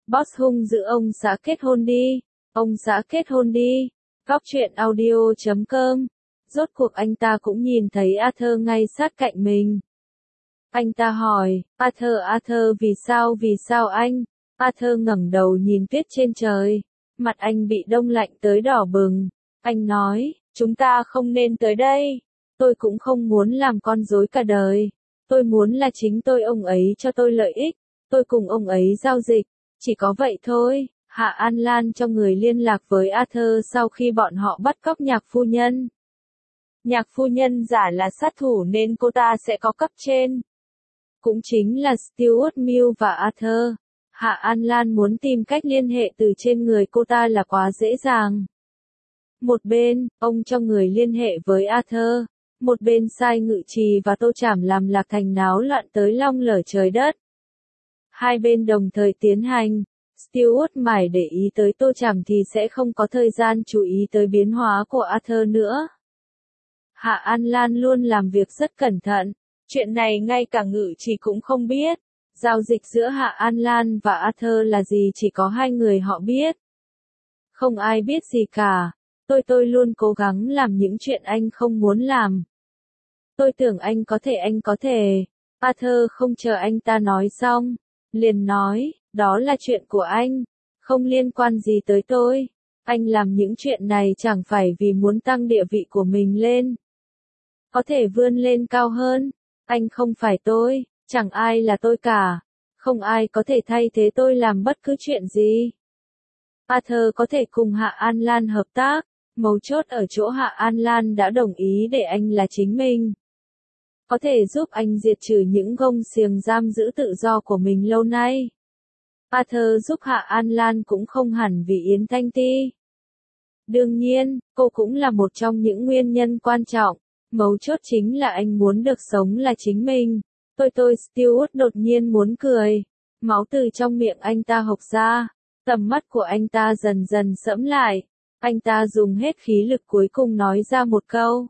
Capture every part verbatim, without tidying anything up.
Boss hung dữ ông xã kết hôn đi. Ông xã kết hôn đi. Góc truyện audio chấm com. Rốt cuộc anh ta cũng nhìn thấy Arthur ngay sát cạnh mình. Anh ta hỏi, Arthur, Arthur vì sao, vì sao anh? Arthur ngẩng đầu nhìn tuyết trên trời. Mặt anh bị đông lạnh tới đỏ bừng. Anh nói, chúng ta không nên tới đây. Tôi cũng không muốn làm con rối cả đời. Tôi muốn là chính tôi, ông ấy cho tôi lợi ích. Tôi cùng ông ấy giao dịch. Chỉ có vậy thôi. Hạ An Lan cho người liên lạc với Arthur sau khi bọn họ bắt cóc nhạc phu nhân. Nhạc phu nhân giả là sát thủ nên cô ta sẽ có cấp trên. Cũng chính là Stuart Mill và Arthur. Hạ An Lan muốn tìm cách liên hệ từ trên người cô ta là quá dễ dàng. Một bên, ông cho người liên hệ với Arthur. Một bên sai Ngự Trì và Tô Trảm làm Lạc Thành náo loạn tới long lở trời đất. Hai bên đồng thời tiến hành. Stuart mải để ý tới Tô Trảm thì sẽ không có thời gian chú ý tới biến hóa của Arthur nữa. Hạ An Lan luôn làm việc rất cẩn thận. Chuyện này ngay cả Ngự Trì cũng không biết. Giao dịch giữa Hạ An Lan và Arthur là gì chỉ có hai người họ biết. Không ai biết gì cả. Tôi tôi luôn cố gắng làm những chuyện anh không muốn làm. Tôi tưởng anh có thể, anh có thể. Arthur không chờ anh ta nói xong. Liền nói, đó là chuyện của anh. Không liên quan gì tới tôi. Anh làm những chuyện này chẳng phải vì muốn tăng địa vị của mình lên. Có thể vươn lên cao hơn. Anh không phải tôi. Chẳng ai là tôi cả. Không ai có thể thay thế tôi làm bất cứ chuyện gì. Arthur có thể cùng Hạ An Lan hợp tác. Mấu chốt ở chỗ Hạ An Lan đã đồng ý để anh là chính mình. Có thể giúp anh diệt trừ những gông xiềng giam giữ tự do của mình lâu nay. Arthur giúp Hạ An Lan cũng không hẳn vì Yến Thanh Ti. Đương nhiên, cô cũng là một trong những nguyên nhân quan trọng. Mấu chốt chính là anh muốn được sống là chính mình. Tôi tôi Stuart đột nhiên muốn cười. Máu từ trong miệng anh ta hộc ra. Tầm mắt của anh ta dần dần sẫm lại. Anh ta dùng hết khí lực cuối cùng nói ra một câu.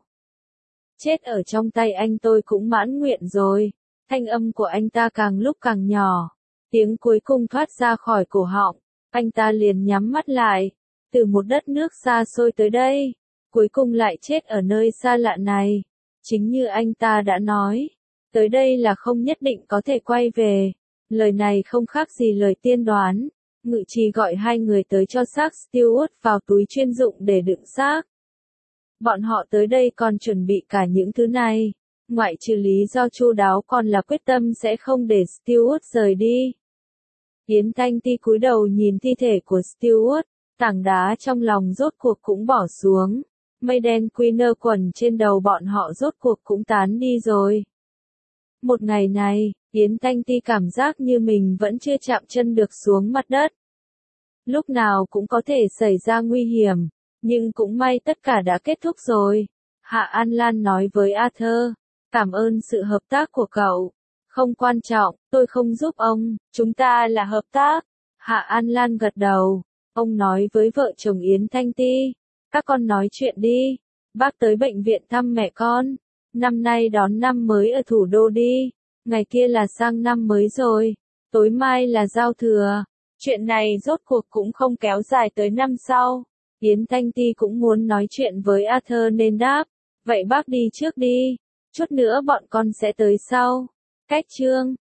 Chết ở trong tay anh tôi cũng mãn nguyện rồi. Thanh âm của anh ta càng lúc càng nhỏ. Tiếng cuối cùng thoát ra khỏi cổ họng. Anh ta liền nhắm mắt lại. Từ một đất nước xa xôi tới đây. Cuối cùng lại chết ở nơi xa lạ này. Chính như anh ta đã nói. Tới đây là không nhất định có thể quay về. Lời này không khác gì lời tiên đoán. Ngự Trì gọi hai người tới cho xác Stuart vào túi chuyên dụng để đựng xác. Bọn họ tới đây còn chuẩn bị cả những thứ này. Ngoại trừ lý do chu đáo còn là quyết tâm sẽ không để Stuart rời đi. Yến Thanh Ti cúi đầu nhìn thi thể của Stuart. Tảng đá trong lòng rốt cuộc cũng bỏ xuống. Mây đen quy nơ quẩn trên đầu bọn họ rốt cuộc cũng tán đi rồi. Một ngày này, Yến Thanh Ti cảm giác như mình vẫn chưa chạm chân được xuống mặt đất. Lúc nào cũng có thể xảy ra nguy hiểm, nhưng cũng may tất cả đã kết thúc rồi. Hạ An Lan nói với Arthur, cảm ơn sự hợp tác của cậu. Không quan trọng, tôi không giúp ông, chúng ta là hợp tác. Hạ An Lan gật đầu, ông nói với vợ chồng Yến Thanh Ti, các con nói chuyện đi. Bác tới bệnh viện thăm mẹ con. Năm nay đón năm mới ở thủ đô đi. Ngày kia là sang năm mới rồi. Tối mai là giao thừa. Chuyện này rốt cuộc cũng không kéo dài tới năm sau. Yến Thanh Ti cũng muốn nói chuyện với Arthur nên đáp. Vậy bác đi trước đi. Chút nữa bọn con sẽ tới sau. Cách chương.